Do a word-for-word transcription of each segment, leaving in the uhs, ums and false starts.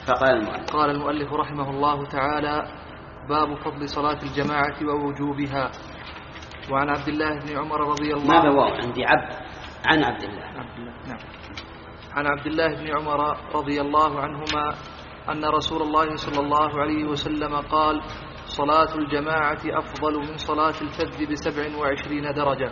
فقال المؤلف قال المؤلف رحمه الله تعالى: باب فضل صلاة الجماعة ووجوبها. وعن عبد الله بن عمر رضي الله عنه ما بواو عندي عبد عن عبد الله. عبد الله نعم. عن عبد الله بن عمر رضي الله عنهما أن رسول الله صلى الله عليه وسلم قال: صلاة الجماعة أفضل من صلاة الفذ بسبع وعشرين درجة.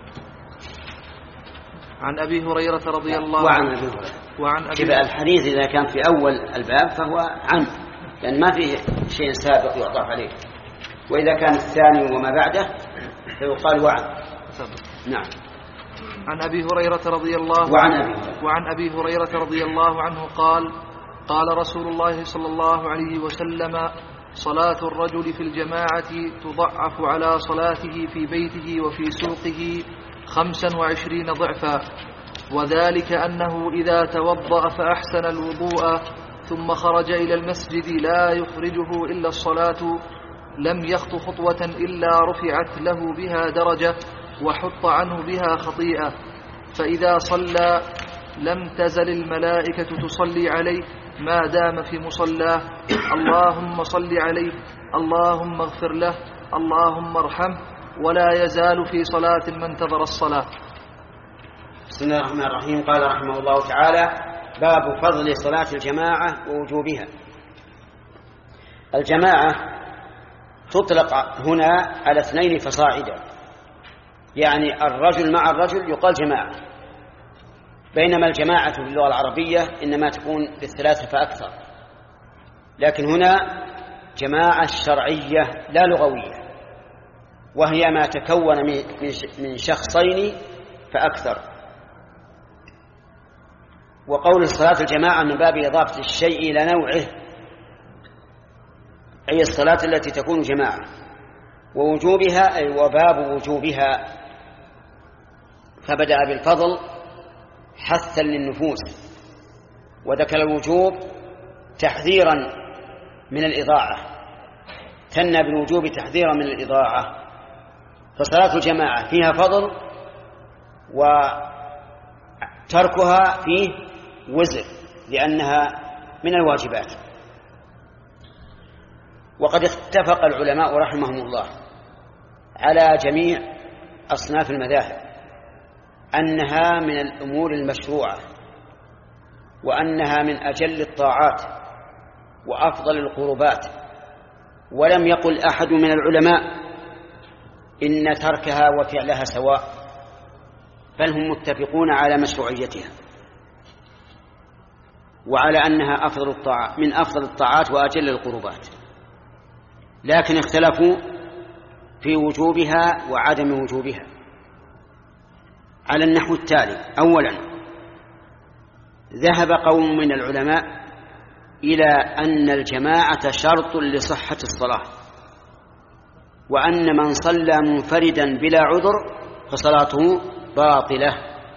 عن أبي هريرة رضي الله وعن عنه أبي هريرة وعن أبي كذا الحديث إذا كان في أول الباب فهو عنه، لأن ما فيه شيء سابق يعطف عليه، وإذا كان الثاني وما بعده فيقال وعن. نعم. عن أبي هريرة رضي الله وعن عنه أبي وعن أبي هريرة رضي الله عنه قال: قال رسول الله صلى الله عليه وسلم: صلاة الرجل في الجماعة تضعف على صلاته في بيته وفي سوقه خمسا وعشرين ضعفا، وذلك أنه إذا توضأ فأحسن الوضوء ثم خرج إلى المسجد لا يخرجه إلا الصلاة لم يخط خطوة إلا رفعت له بها درجة وحط عنه بها خطيئة، فإذا صلى لم تزل الملائكة تصلي عليه ما دام في مصلاه: اللهم صل عليه، اللهم اغفر له، اللهم ارحمه، ولا يزال في صلاة من انتظر الصلاة. بسم الله الرحمن الرحيم. قال رحمه الله تعالى: باب فضل صلاة الجماعة ووجوبها. الجماعة تطلق هنا على اثنين فصاعدا، يعني الرجل مع الرجل يقال جماعة، بينما الجماعة في اللغة العربية إنما تكون بالثلاثة فأكثر، لكن هنا جماعة شرعية لا لغوية، وهي ما تكون من شخصين فأكثر. وقول صلاة الجماعة من باب إضافة الشيء إلى نوعه، أي الصلاة التي تكون جماعة. ووجوبها أي وباب وجوبها، فبدأ بالفضل حثا للنفوس، وذكر الوجوب تحذيرا من الإضاعة، ثنى بالوجوب تحذيرا من الإضاعة. فصلاة الجماعة فيها فضل، وتركها فيه وزر لأنها من الواجبات. وقد اتفق العلماء رحمهم الله على جميع أصناف المذاهب أنها من الأمور المشروعة، وأنها من أجل الطاعات وأفضل القربات، ولم يقل أحد من العلماء إن تركها وفعلها سواء، بل هم متفقون على مشروعيتها وعلى أنها أفضل الطاعات من أفضل الطاعات وأجل القربات، لكن اختلفوا في وجوبها وعدم وجوبها على النحو التالي: أولا، ذهب قوم من العلماء إلى أن الجماعة شرط لصحة الصلاة، وأن من صلى منفردا بلا عذر فصلاته باطلة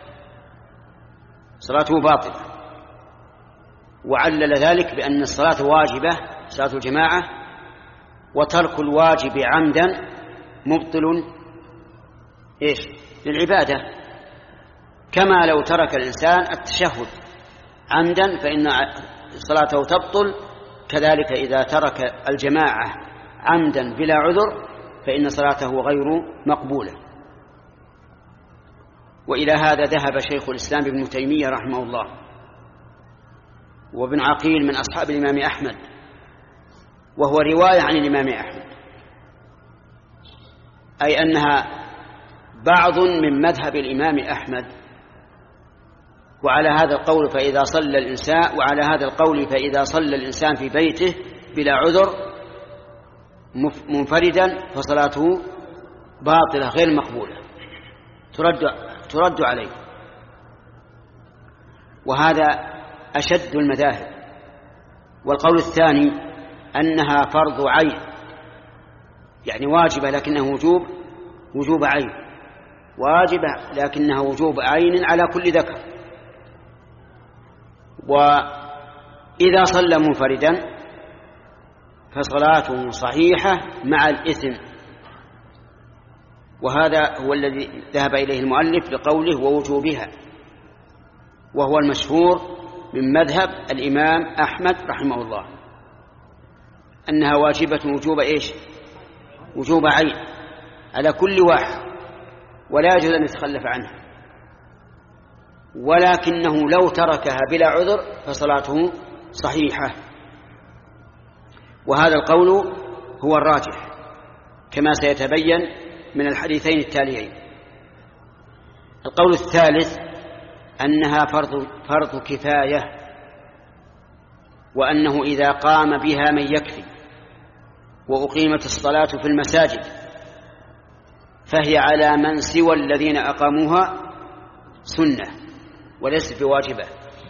صلاته باطلة وعلل ذلك بأن الصلاة واجبة، صلاة الجماعة، وترك الواجب عمدا مبطل إيش؟ للعبادة، كما لو ترك الإنسان التشهد عمدا فإن صلاته تبطل، كذلك إذا ترك الجماعة عمدا بلا عذر فإن صلاته غير مقبولة. وإلى هذا ذهب شيخ الإسلام ابن تيمية رحمه الله، وابن عقيل من أصحاب الإمام أحمد، وهو رواية عن الإمام أحمد، أي أنها بعض من مذهب الإمام أحمد. وعلى هذا القول فإذا صلى الإنسان وعلى هذا القول فإذا صلى الإنسان في بيته بلا عذر منفردا فصلاته باطلة غير مقبولة، ترد ترد عليه. وهذا أشد المذاهب. والقول الثاني أنها فرض عين، يعني واجبة لكنها وجوب وجوب عين، واجبة لكنها وجوب عين على كل ذكر. وإذا صلى منفردا فصلاته صحيحة مع الإثم، وهذا هو الذي ذهب إليه المؤلف لقوله ووجوبها، وهو المشهور من مذهب الإمام أحمد رحمه الله أنها واجبة وجوب إيش؟ وجوب عين على كل واحد، ولا يجوز أن يتخلف عنها، ولكنه لو تركها بلا عذر فصلاته صحيحة. وهذا القول هو الراجح كما سيتبين من الحديثين التاليين. القول الثالث أنها فرض, فرض كفاية، وأنه إذا قام بها من يكفي وأقيمت الصلاة في المساجد فهي على من سوى الذين أقاموها سنة وليست بواجبة.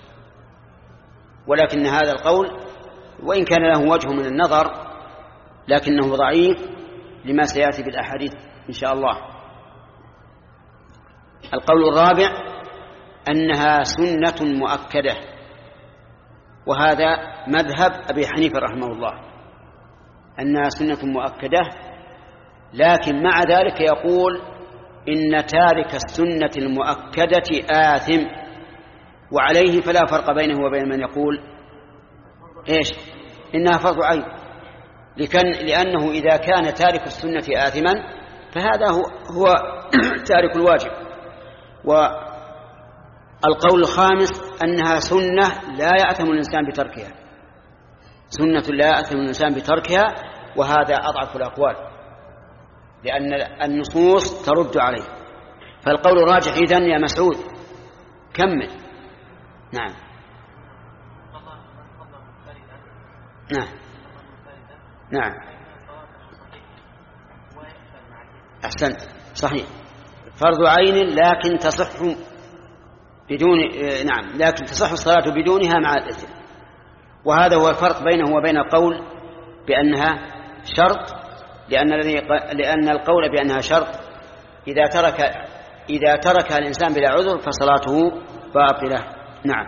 ولكن هذا القول وإن كان له وجه من النظر لكنه ضعيف لما سيأتي بالأحاديث إن شاء الله. القول الرابع أنها سنة مؤكدة، وهذا مذهب أبي حنيفة رحمه الله أنها سنة مؤكدة، لكن مع ذلك يقول إن تارك السنة المؤكدة آثم، وعليه فلا فرق بينه وبين من يقول إيش إنها فرض عين، لأنه إذا كان تارك السنة آثما فهذا هو, هو تارك الواجب. والقول الخامس أنها سنة لا يأثم الإنسان بتركها، سنة لا يأثم الإنسان بتركها، وهذا أضعف الأقوال لأن النصوص ترد عليه. فالقول الراجح إذن يا مسعود كمل. نعم نعم نعم أحسنت صحيح، فرض عين لكن تصح بدون نعم لكن تصح الصلاة بدونها مع الإثم، وهذا هو الفرق بينه وبين القول بأنها شرط، لأن الذي لأن القول بأنها شرط إذا ترك إذا تركها الإنسان بلا عذر فصلاته باطلة. نعم.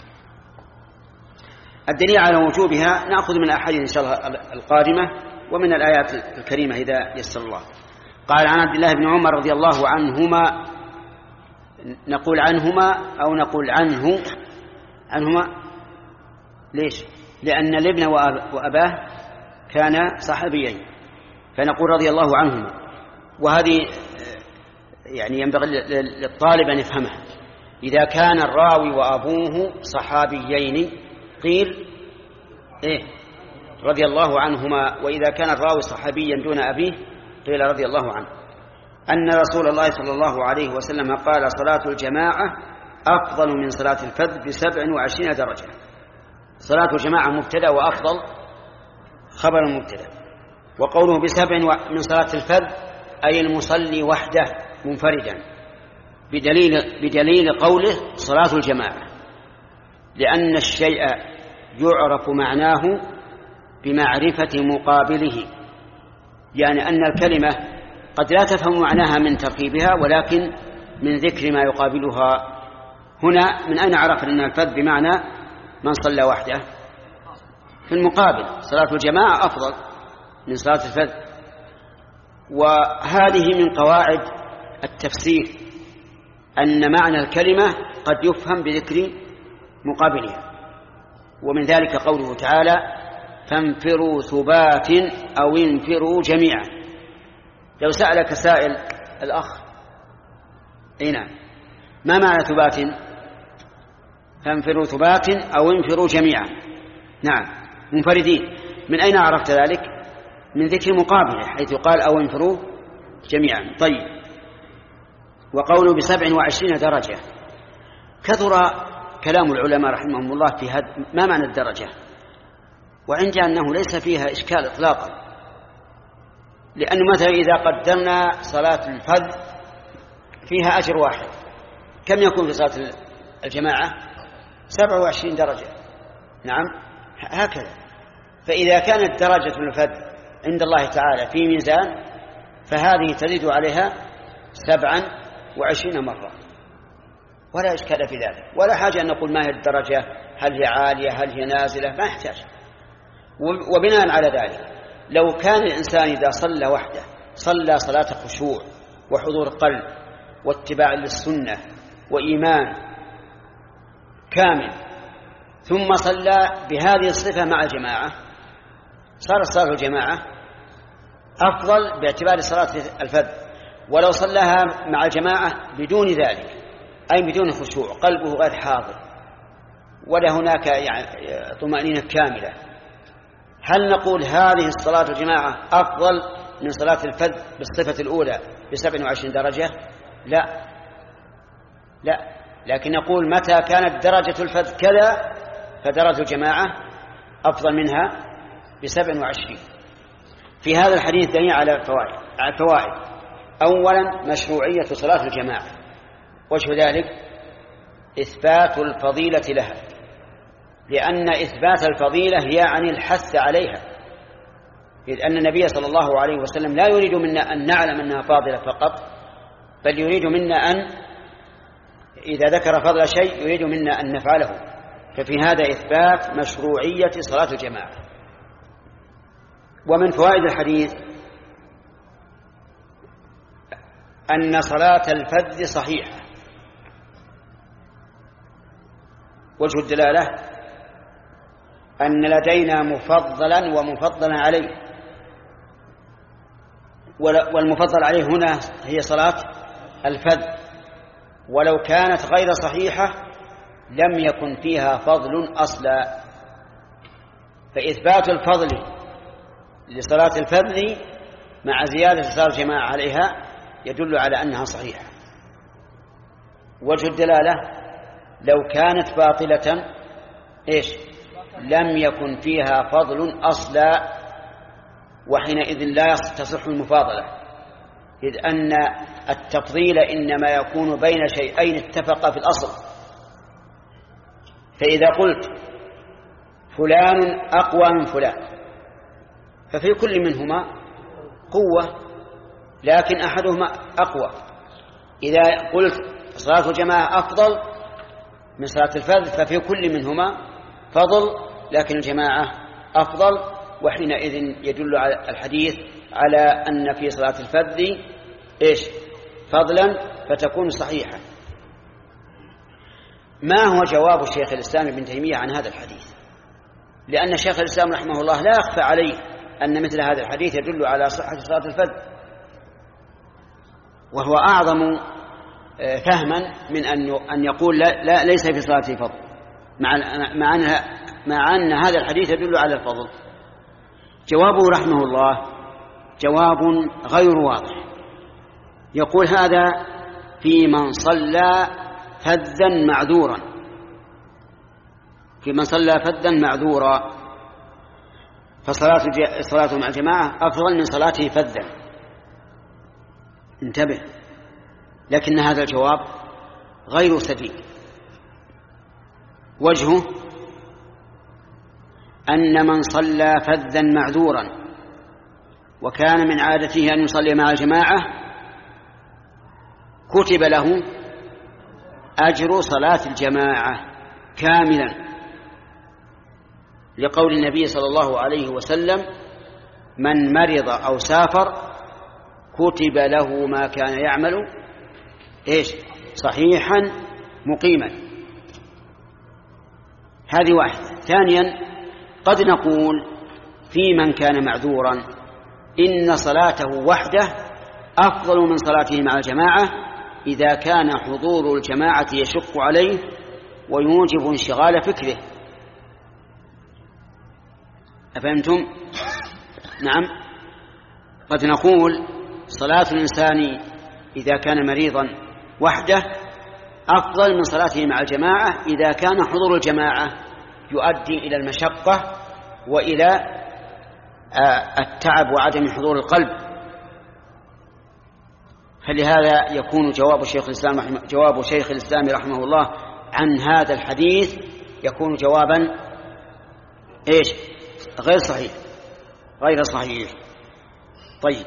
الدليل على وجوبها نأخذ من الأحاديث إن شاء الله القادمة ومن الآيات الكريمة إذا يسر الله. قال عن عبد الله بن عمر رضي الله عنهما، نقول عنهما أو نقول عنه عنهما ليش؟ لأن الابن وأباه كان صحابيين فنقول رضي الله عنهما، وهذه يعني ينبغي للطالب أن يفهمها. إذا كان الراوي وأبوه صحابيين قيل إيه رضي الله عنهما، وإذا كان الراوي صحابيا دون أبيه قيل رضي الله عنه. أن رسول الله صلى الله عليه وسلم قال صلاة الجماعة أفضل من صلاة الفذ بسبع وعشرين درجة. صلاة الجماعة مبتدأ وأفضل خبر مبتدأ، وقوله بسبع من صلاة الفذ أي المصلي وحده منفردا، بدليل, بدليل قوله صلاة الجماعة، لأن الشيء يعرف معناه بمعرفة مقابله، يعني أن الكلمة قد لا تفهم معناها من تركيبها ولكن من ذكر ما يقابلها. هنا من أين عرف أن الفذ بمعنى من صلى وحده؟ في المقابل صلاة الجماعة أفضل من صلاة الفذ. وهذه من قواعد التفسير أن معنى الكلمة قد يفهم بذكر مقابلها، ومن ذلك قوله تعالى فانفروا ثبات أو انفروا جميعا. لو سألك سائل الأخ هنا ما معنى ثبات؟ فانفروا ثبات أو انفروا جميعا، نعم منفردين. من أين عرفت ذلك؟ من ذكر مقابله حيث قال أو انفروا جميعا. طيب، وقوله بسبع وعشرين درجة، كثر كلام العلماء رحمهم الله في هذا ما معنى الدرجة، وعندي أنه ليس فيها إشكال إطلاقا، لأنه مثلا إذا قدرنا صلاة الفذ فيها أجر واحد كم يكون في صلاة الجماعة؟ سبع وعشرين درجة، نعم هكذا. فإذا كانت درجة الفذ عند الله تعالى في ميزان فهذه تزيد عليها سبعا وعشرين مرة، ولا إشكال في ذلك، ولا حاجة أن نقول ما هي الدرجة، هل هي عالية هل هي نازلة، ما يحتاج. وبناء على ذلك لو كان الإنسان إذا صلى وحده صلى صلاة خشوع وحضور قلب واتباع للسنة وإيمان كامل ثم صلى بهذه الصفة مع الجماعة، صار صلاة الجماعة أفضل باعتبار صلاة الفذ. ولو صلاها مع الجماعة بدون ذلك، أي بدون خشوع، قلبه غير حاضر ولا هناك يعني طمأنينة كاملة، هل نقول هذه الصلاة الجماعة أفضل من صلاة الفذ بالصفة الأولى بسبع وعشرين درجة؟ لا لا، لكن نقول متى كانت درجة الفذ كذا فدرجة الجماعة أفضل منها بسبع وعشرين. في هذا الحديث دليل على فوائد على فوائد. أولا مشروعية صلاة الجماعة، وجه ذلك إثبات الفضيلة لها، لأن إثبات الفضيلة يعني الحث عليها، إذ أن النبي صلى الله عليه وسلم لا يريد منا أن نعلم أنها فاضلة فقط، بل يريد منا أن إذا ذكر فضل شيء يريد منا أن نفعله. ففي هذا إثبات مشروعية صلاة الجماعة. ومن فوائد الحديث أن صلاة الفذ صحيحة. وجه الدلالة أن لدينا مفضلا ومفضلا عليه، والمفضل عليه هنا هي صلاة الفذ، ولو كانت غير صحيحة لم يكن فيها فضل أصلا. فإثبات الفضل لصلاة الفذ مع زيادة صلاة الجماعة عليها يدل على أنها صحيحة. وجه الدلالة لو كانت باطلة إيش لم يكن فيها فضل أصلا، وحينئذ لا تصح المفاضلة، إذ أن التفضيل إنما يكون بين شيئين اتفقا في الأصل. فإذا قلت فلان أقوى من فلان ففي كل منهما قوة، لكن أحدهما أقوى. إذا قلت صلاة الجماعة أفضل من صلاة الفذ ففي كل منهما فضل، لكن الجماعة أفضل، وحينئذ يدل على الحديث على أن في صلاة الفذ إيش فضلا فتكون صحيحة. ما هو جواب الشيخ الإسلام ابن تيمية عن هذا الحديث؟ لأن شيخ الإسلام رحمه الله لا يخفى عليه أن مثل هذا الحديث يدل على صحة صلاة الفذ، وهو أعظم فهما من أن يقول لا, لا ليس في صلاته فضل، مع, مع, أنها مع أن هذا الحديث يدل على الفضل. جوابه رحمه الله جواب غير واضح. يقول هذا في من صلى فذا معذورا، في من صلى فذا معذورا فصلاة صلاته مع الجماعة أفضل من صلاته فذا. انتبه، لكن هذا الجواب غير سديد. وجهه أن من صلى فذا معذورا وكان من عادته أن يصلي مع الجماعة كتب له أجر صلاة الجماعة كاملا، لقول النبي صلى الله عليه وسلم من مرض أو سافر كتب له ما كان يعمل إيش صحيحا مقيما. هذه واحدة. ثانيا قد نقول في من كان معذورا إن صلاته وحده أفضل من صلاته مع الجماعة إذا كان حضور الجماعة يشق عليه ويوجب انشغال فكره. أفهمتم؟ نعم. قد نقول صلاة الإنسان إذا كان مريضا وحده أفضل من صلاته مع الجماعة إذا كان حضور الجماعة يؤدي إلى المشقة وإلى التعب وعدم حضور القلب. فلهذا يكون جواب شيخ الإسلام رحمه جواب شيخ الإسلام رحمه الله عن هذا الحديث يكون جوابا إيش غير صحيح غير صحيح. طيب،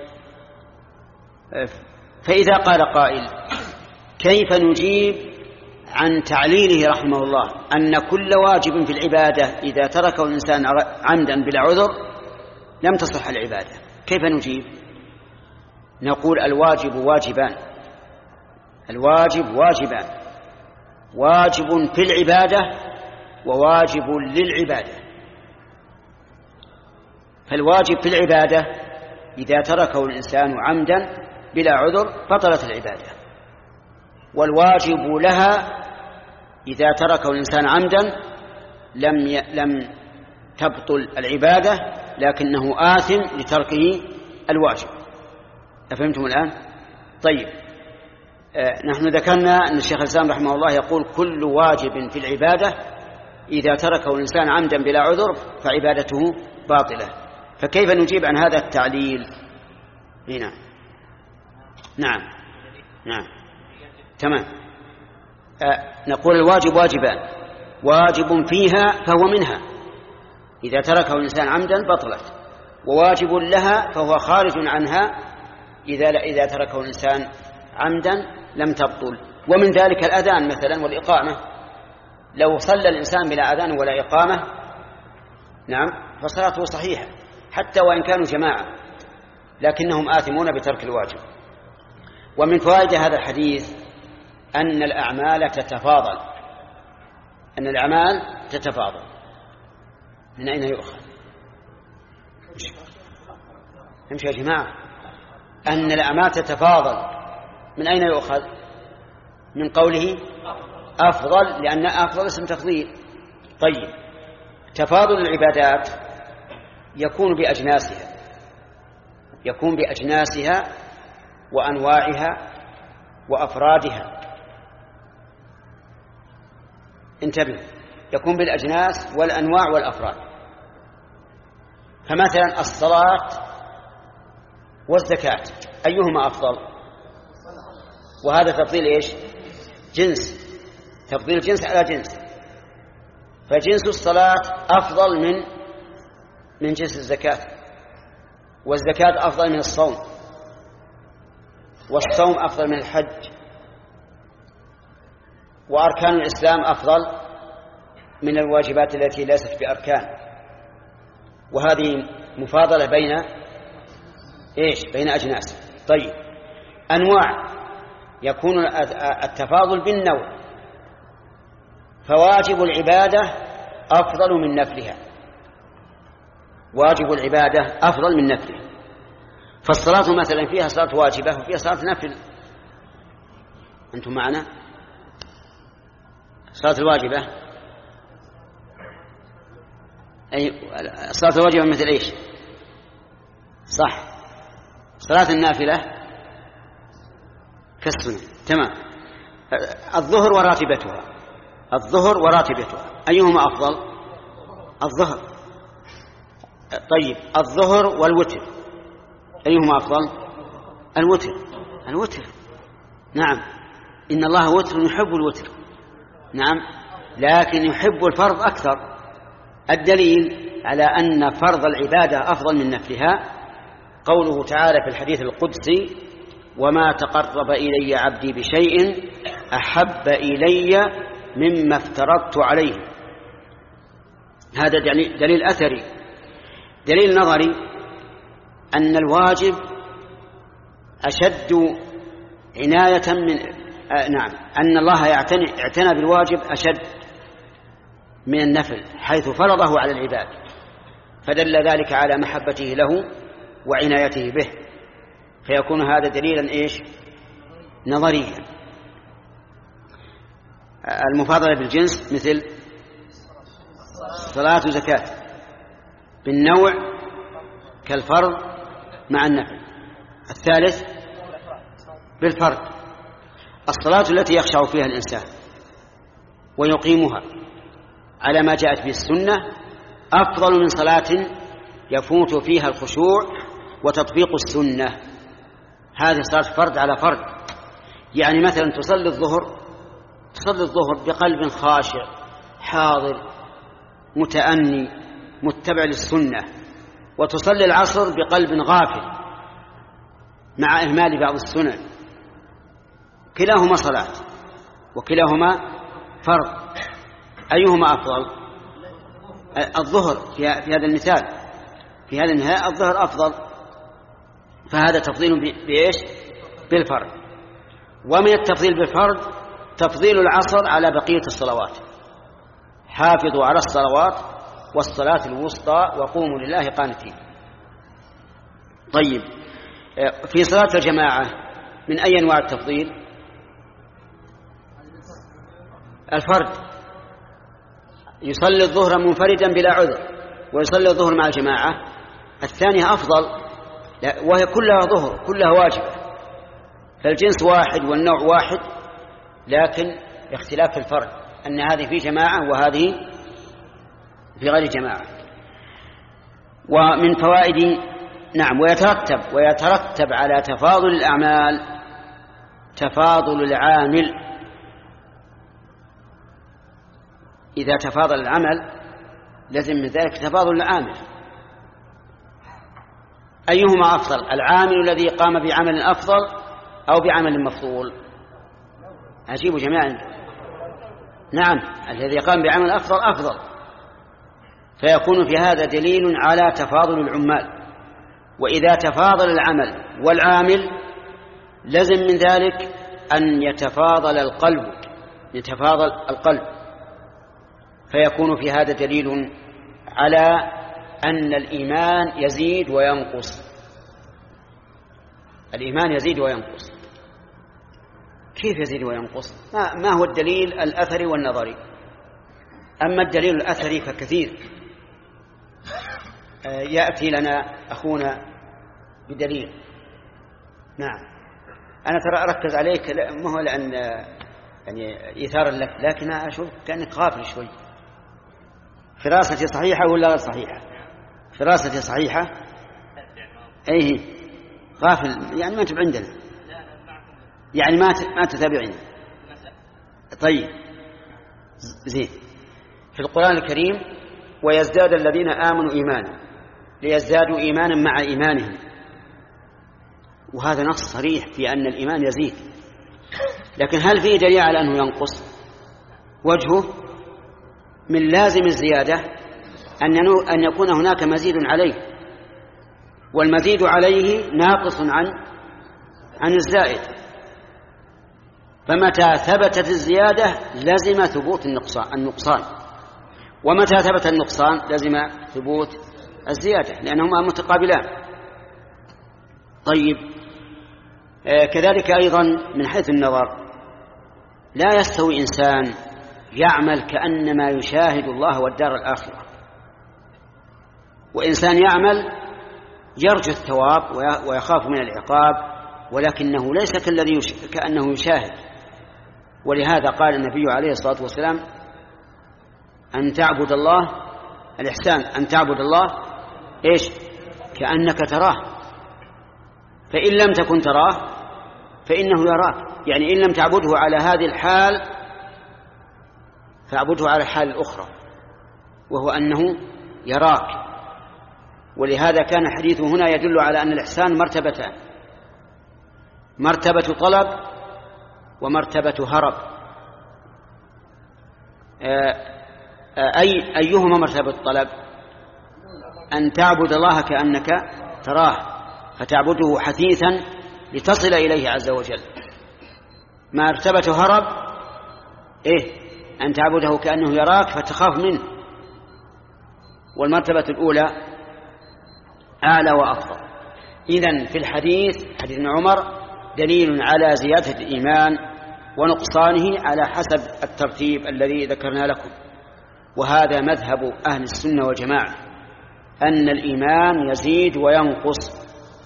فإذا قال قائل كيف نجيب عن تعليله رحمه الله أن كل واجب في العبادة إذا تركه الإنسان عمدا بلا عذر لم تصح العبادة؟ كيف نجيب؟ نقول الواجب واجبان. الواجب واجبان، واجب في العبادة وواجب للعبادة. فالواجب في العبادة إذا تركه الإنسان عمدا بلا عذر بطلت العبادة، والواجب لها إذا تركه الإنسان عمدا لم ي... لم تبطل العبادة، لكنه آثم لتركه الواجب. أفهمتم الآن؟ طيب، آه نحن ذكرنا أن الشيخ الإسلام رحمه الله يقول كل واجب في العبادة إذا تركه الإنسان عمدا بلا عذر فعبادته باطلة. فكيف نجيب عن هذا التعليل؟ هنا نعم نعم تمام. آه نقول الواجب واجبان، واجب فيها فهو منها إذا تركه الإنسان عمدا بطلت، وواجب لها فهو خارج عنها إذا إذا تركه الإنسان عمدا لم تبطل. ومن ذلك الأذان مثلا والإقامة، لو صلى الإنسان بلا أذان ولا إقامة نعم فصلاته صحيحة حتى وإن كانوا جماعة، لكنهم آثمون بترك الواجب. ومن فوائد هذا الحديث أن الأعمال تتفاضل، أن الأعمال تتفاضل. من أين يؤخذ؟ امشي يا جماعة. أن الأعمال تتفاضل من أين يؤخذ؟ من قوله أفضل، لأن أفضل اسم تفضيل. طيب، تفاضل العبادات يكون بأجناسها، يكون بأجناسها وأنواعها وأفرادها. انتبهوا، يكون بالأجناس والأنواع والأفراد. فمثلا الصلاة والزكاة أيهما أفضل؟ وهذا تفضيل إيش؟ جنس، تفضيل جنس على جنس. فجنس الصلاة أفضل من من جنس الزكاة، والزكاة أفضل من الصوم، والصوم أفضل من الحج، وأركان الإسلام أفضل من الواجبات التي ليست بأركان. وهذه مفاضلة بين إيش؟ بين أجناس. طيب، أنواع، يكون التفاضل بالنوع، فواجب العبادة أفضل من نفلها، واجب العبادة أفضل من نفلها. فالصلاة مثلا فيها صلاة واجبة وفيها صلاة نفل. أنتم معنا؟ الصلاة الواجبة أي الصلاة الواجبة مثل إيش؟ صح، صلاة النافلة كالسنة. تمام. الظهر وراتبتها، الظهر وراتبتها أيهما أفضل؟ الظهر. طيب، الظهر والوتر أيهما أفضل؟ الوتر. الوتر نعم، إن الله وتر يحب الوتر. نعم، لكن يحب الفرض أكثر. الدليل على أن فرض العبادة أفضل من نفلها قوله تعالى في الحديث القدسي: وما تقرب إلي عبدي بشيء أحب إلي مما افترضت عليه. هذا دليل أثري. دليل نظري أن الواجب أشد عناية من آه نعم أن الله يعتني اعتنى بالواجب أشد من النفل حيث فرضه على العباد، فدل ذلك على محبته له وعنايته به، فيكون هذا دليلا إيش؟ نظريا. المفاضلة بالجنس مثل صلاة وزكاة، بالنوع كالفرض مع النفل. الثالث بالفرض، الصلاة التي يخشع فيها الإنسان ويقيمها على ما جاءت به السنة أفضل من صلاة يفوت فيها الخشوع وتطبيق السنة. هذه صلاة فرض على فرض. يعني مثلا تصلي الظهر تصلي الظهر بقلب خاشع حاضر متأني متبع للسنة، وتصلي العصر بقلب غافل مع إهمال بعض السنن. كلاهما صلاة وكلاهما فرض، أيهما أفضل؟ الظهر في هذا المثال، في هذا النهاية الظهر أفضل، فهذا تفضيل بإيش؟ بالفرض. ومن التفضيل بالفرض تفضيل العصر على بقية الصلوات، حافظوا على الصلوات والصلاة الوسطى وقوموا لله قانتين. طيب، في صلاة الجماعة من أي أنواع التفضيل؟ الفرد يصلي الظهر منفردا بلا عذر ويصلي الظهر مع الجماعة، الثانية أفضل وهي كلها ظهر كلها واجبة، فالجنس واحد والنوع واحد، لكن اختلاف الفرد أن هذه في جماعة وهذه في غير جماعة. ومن فوائد نعم ويترتب ويترتب على تفاضل الأعمال تفاضل العامل. إذا تفاضل العمل لازم من ذلك تفاضل العامل. أيهما أفضل، العامل الذي قام بعمل أفضل أو بعمل مفضول؟ أجيبوا جميعا. نعم، الذي قام بعمل أفضل أفضل، فيكون في هذا دليل على تفاضل العمال. وإذا تفاضل العمل والعامل لازم من ذلك أن يتفاضل القلب يتفاضل القلب فيكون في هذا دليل على أن الإيمان يزيد وينقص. الإيمان يزيد وينقص. كيف يزيد وينقص؟ ما, ما هو الدليل الأثري والنظري؟ أما الدليل الأثري فكثير. يأتي لنا أخونا بدليل. نعم، أنا ترى أركز عليك ما هو لأن يعني إثارا لك، لكن أشوف كأنك غافل شوي. فراستي صحيحة ولا غير صحيحة؟ فراستي صحيحة؟ أيه غافل يعني ما تب عندنا، يعني ما ما تتابعني. طيب زين. في القرآن الكريم ويزداد الذين آمنوا إيمانا ليزدادوا إيمانا مع إيمانهم، وهذا نص صريح في أن الإيمان يزيد. لكن هل فيه دليل على أنه ينقص؟ وجهه من لازم الزيادة أن يكون هناك مزيد عليه، والمزيد عليه ناقص عن عن الزائد، فمتى ثبتت الزيادة لزم ثبوت النقصان، ومتى ثبت النقصان لزم ثبوت الزيادة، لأنهما متقابلان. طيب، آه كذلك أيضا من حيث النظر لا يستوي إنسان يعمل كأنما يشاهد الله والدار الآخرة، وإنسان يعمل يرجو الثواب ويخاف من العقاب ولكنه ليس كالذي يش... كأنه يشاهد. ولهذا قال النبي عليه الصلاة والسلام أن تعبد الله الإحسان أن تعبد الله إيش كأنك تراه، فإن لم تكن تراه فإنه يراك، يعني إن لم تعبده على هذه الحال فاعبده على الحال الأخرى وهو أنه يراك. ولهذا كان حديثه هنا يدل على أن الإحسان مرتبتان، مرتبة طلب ومرتبة هرب. أي أيهما مرتبة طلب؟ أن تعبد الله كأنك تراه فتعبده حثيثا لتصل إليه عز وجل. مرتبة هرب إيه؟ أن تعبده كأنه يراك فتخاف منه. والمرتبة الأولى أعلى وأفضل. إذن في الحديث حديث ابن عمر دليل على زيادة الإيمان ونقصانه على حسب الترتيب الذي ذكرنا لكم. وهذا مذهب أهل السنة والجماعة أن الإيمان يزيد وينقص،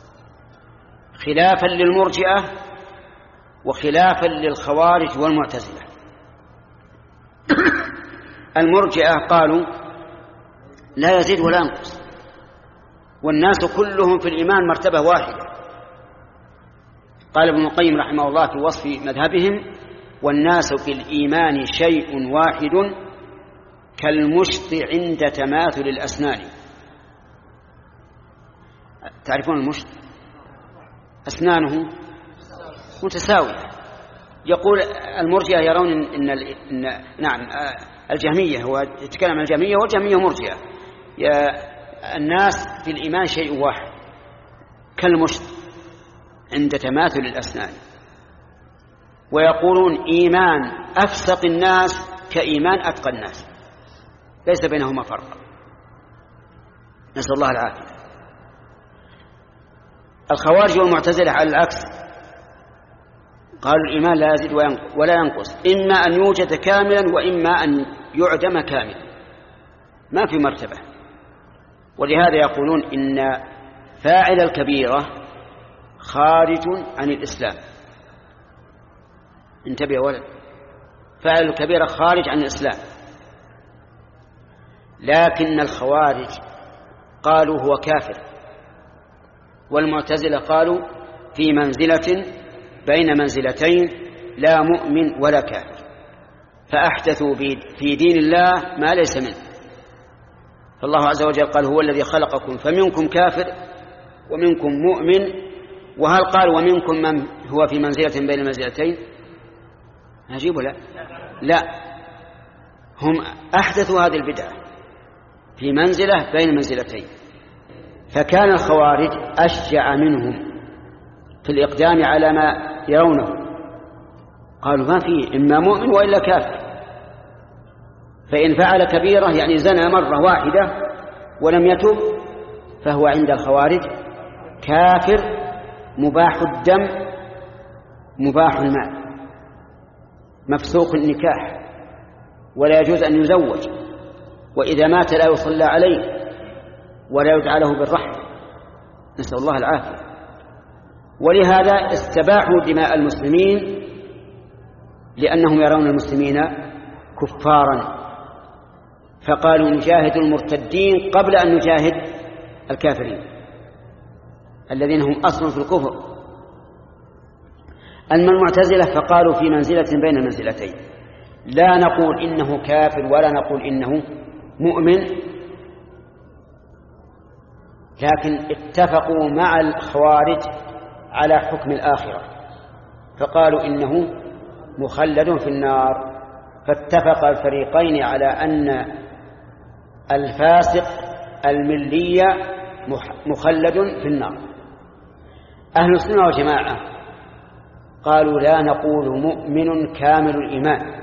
خلافا للمرجئة وخلافا للخوارج والمعتزلة. المرجئة قالوا لا يزيد ولا ينقص، والناس كلهم في الإيمان مرتبة واحدة. قال ابن القيم رحمه الله في وصف مذهبهم: والناس في الإيمان شيء واحد كالمشط عند تماثل الأسنان. تعرفون المشط؟ أسنانه متساوية. يقول المرجئة يرون إن, إن نعم الجهمية، هو يتكلم عن الجهمية والجهمية مرجئة. الناس في الإيمان شيء واحد كالمشط عند تماثل الأسنان، ويقولون إيمان أفسق الناس كإيمان أتقى الناس. ليس بينهما فرق، نسأل الله العافية. الخوارج والمعتزلة على العكس، قالوا الإيمان لا يزيد ولا ينقص، إما أن يوجد كاملا وإما أن يعدم كاملا، ما في مرتبة. ولهذا يقولون إن فاعل الكبيرة خارج عن الإسلام. انتبه يا ولد، فاعل الكبيرة خارج عن الإسلام. لكن الخوارج قالوا هو كافر، والمعتزلة قالوا في منزلة بين منزلتين، لا مؤمن ولا كافر، فأحدثوا في دين الله ما ليس منه. فالله عز وجل قال هو الذي خلقكم فمنكم كافر ومنكم مؤمن، وهل قال ومنكم من هو في منزلة بين منزلتين؟ عجيب لا لا، هم أحدثوا هذه البدعة في منزلة بين منزلتين. فكان الخوارج أشجع منهم في الإقدام على ما يرونه، قالوا ما فيه إما مؤمن وإلا كافر، فإن فعل كبيرة يعني زنى مرة واحدة ولم يتب فهو عند الخوارج كافر مباح الدم مباح المال مفسوق النكاح ولا يجوز أن يزوج، وإذا مات لا يصلى عليه ولا يدعى له بالرحمة، نسأل الله العافية. ولهذا استباحوا دماء المسلمين لأنهم يرون المسلمين كفارا، فقالوا نجاهد المرتدين قبل أن نجاهد الكافرين الذين هم أصل في الكفر. أما المعتزلة فقالوا في منزلة بين منزلتين، لا نقول إنه كافر ولا نقول إنه مؤمن، لكن اتفقوا مع الخوارج على حكم الآخرة، فقالوا إنه مخلد في النار. فاتفق الفريقين على أن الفاسق الملي مخلد في النار. أهل السنة والجماعة قالوا لا نقول مؤمن كامل الإيمان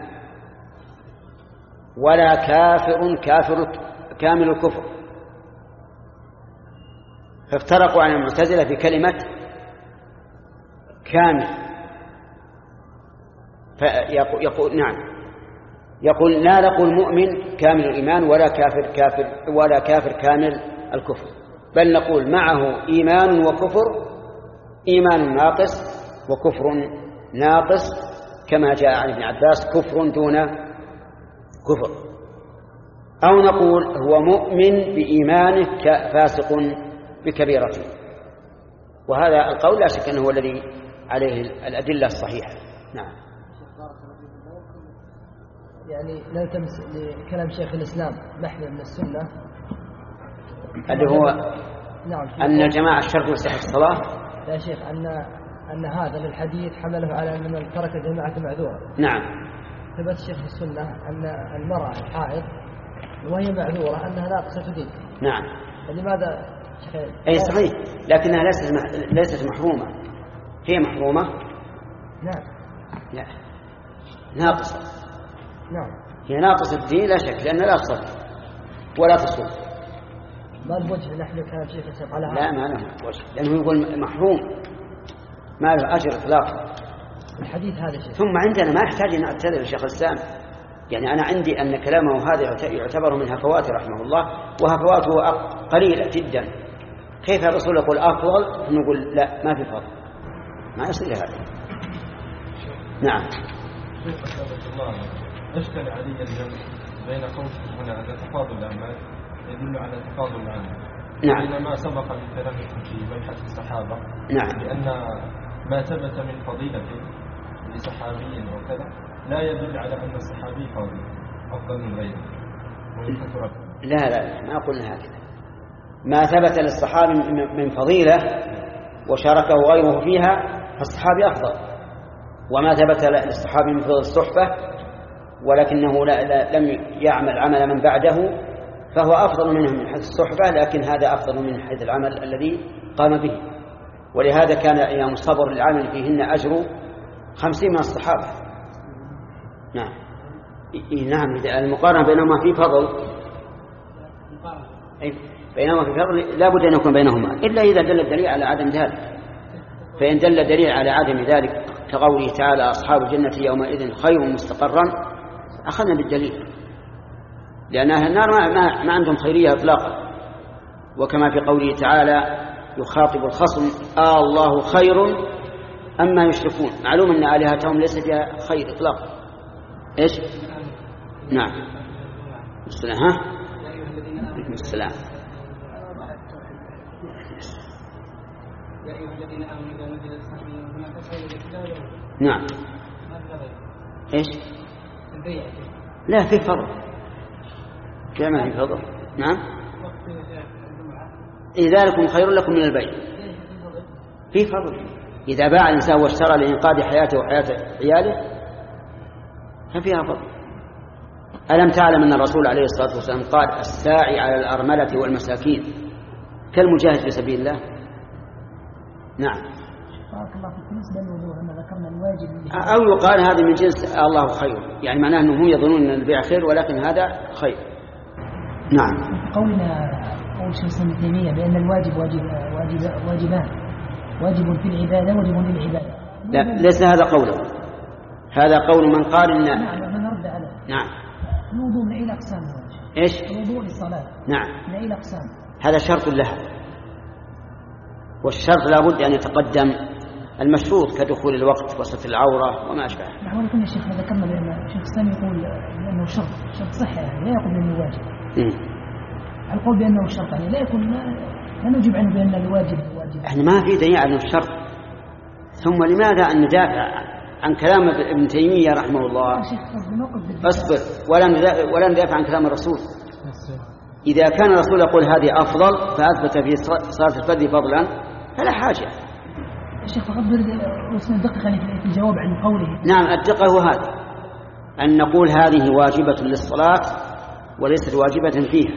ولا كافر كافر كامل الكفر، فافترقوا عن المعتزلة في كلمة كامل. فيقول نعم يقول لا نقول مؤمن كامل الإيمان ولا كافر كافر ولا كافر كامل الكفر، بل نقول معه إيمان وكفر، إيمان ناقص وكفر ناقص، كما جاء عن ابن عباس كفر دون كفر. أو نقول هو مؤمن بإيمانه فاسق بكبيرته، وهذا القول لا شك أنه هو الذي عليه الأدلة الصحيحة. نعم. يعني نلتمس لكلام شيخ الإسلام محمد من السنة اللي هو نعم أن الجماعة الشرط يصح الصلاة. يا شيخ أن أن هذا الحديث حمله على أن من ترك الجماعة معذورة. نعم. ثبت الشيخ في السنة أن المرأة الحائض وهي معذورة أنها ناقصة دين. نعم. فلماذا؟ أي صحيح، لكنها ليست ليست محرومة، هي محرومة. نعم. لا ناقصة. نعم. هي ناقصة الدين لا شك، لأنها لا تصلي ولا تصوم. ما الوجه نحن كلام شيخ الإسلام على هذا؟ لا ما له وجه، لأنه يقول محروم ما له أجر إطلاقا. الحديث هذا شيء. ثم عندنا ما يحتاج أن أعتذر لشيخ الإسلام، يعني أنا عندي أن كلامه هذا يعتبر من هفواته رحمه الله، وهفواته قليلة جدا. كيف الرسول يقول أفضل ونقول لا ما في فضل؟ ما يصل لهذا. نعم. أشكل علي الجمع بين قوله هنا أن تفاضل الأعمال يدل على تفاضل العمل. نعم. بينما سبق من كلامكم في بيحة الصحابة نعم. لأن ما ثبت من فضيلة لصحابي وكذا لا يدل على أن الصحابي فاضل أفضل من غيره ويكثر. لا لا ما قلنا هكذا. ما ثبت للصحابي من فضيلة وشاركه غيره فيها فالصحابي أفضل، وما ثبت للصحابي من فضل الصحبة ولكنه لا لا لم يعمل عمل من بعده فهو أفضل منه من حيث الصحبة، لكن هذا أفضل من حيث العمل الذي قام به. ولهذا كان أيام الصبر للعمل فيهن أجر خمسين من الصحابة. نعم. نعم. المقارنة بينهما في فضل بينهما في فرق لا بد أن يكون بينهما إلا إذا دل الدليل على عدم ذلك. فإن دل الدليل على عدم ذلك كقوله تعالى أصحاب الجنة يومئذ خير مستقرا أخذنا بالدليل، لأن أهل النار ما, ما, ما عندهم خيرية إطلاقا. وكما في قوله تعالى يخاطب الخصم آه الله خير أما يشركون، معلوم أن آلهتهم ليس فيها خير إطلاقا. إيش؟ نعم السلام. ها عليكم السلام. نعم إيش؟ لا في فضل، كما في فضل. نعم إذا لكم خير لكم من البيع، في فضل. إذا باع الإنسان واشترى لإنقاذ حياته وحياة عياله ففيها فضل. ألم تعلم أن الرسول عليه الصلاة والسلام قال الساعي على الأرملة والمساكين كالمجاهد في سبيل الله؟ نعم. أو يقال هذا من جنس الله خير، يعني معناه أنهم يظنون أن البيع خير ولكن هذا خير. نعم. قولنا قول شيخ ابن تيمية بأن الواجب واجب واجب واجبان، واجب في العبادة واجب للعبادة. لا ليس هذا قوله، هذا قول من قال إن نعم من رد عليه. نعم. الوضوء من أي أقسام؟ إيش؟ الوضوء للصلاة. نعم. من أي أقسام؟ هذا شرط لها، والشرط لا بد أن يتقدم المشروط كدخول الوقت وستر العورة وما أشبه. نحن نقول يا شيخ ذكرنا بأن الشيخ السامي يقول بأنه شرط، شرط صحة يعني لا يقول بأنه واجب. القول بأنه شرط يعني لا يكون لا نجيب عنه بأن الواجب واجب. احنا ما في دليل على الشرط، ثم لماذا أن ندافع عن كلام ابن تيمية رحمه الله؟ اصبر ولا ندافع عن كلام الرسول. إذا كان الرسول يقول هذه أفضل فأثبت في صلاة الفرد فضلا فلا حاجة. الشيخ فقط وصل الدقة في الجواب عن قوله. نعم الدقة هو هذا، أن نقول هذه واجبة للصلاة وليست واجبة فيها.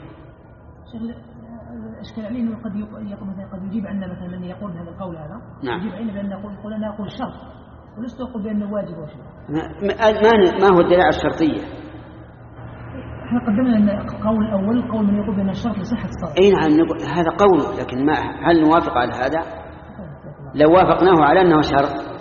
أشكال عليه أنه قد يقول مثلا قد يجيب عنا مثلا أن يقول هذا القول هذا. نعم. يجيب عنا بأن نقول قل أنا أقول شرط ولست أقول بأنه واجب وشيء. ما ما هو الدليل على الشرطية؟ احنا قدمنا أن قول الأول قول من يقول بأن الشرط لصحة الصلاة. أي نعم هذا قول، لكن ما هل نوافق على هذا؟ لو وافقناه على أنه شرط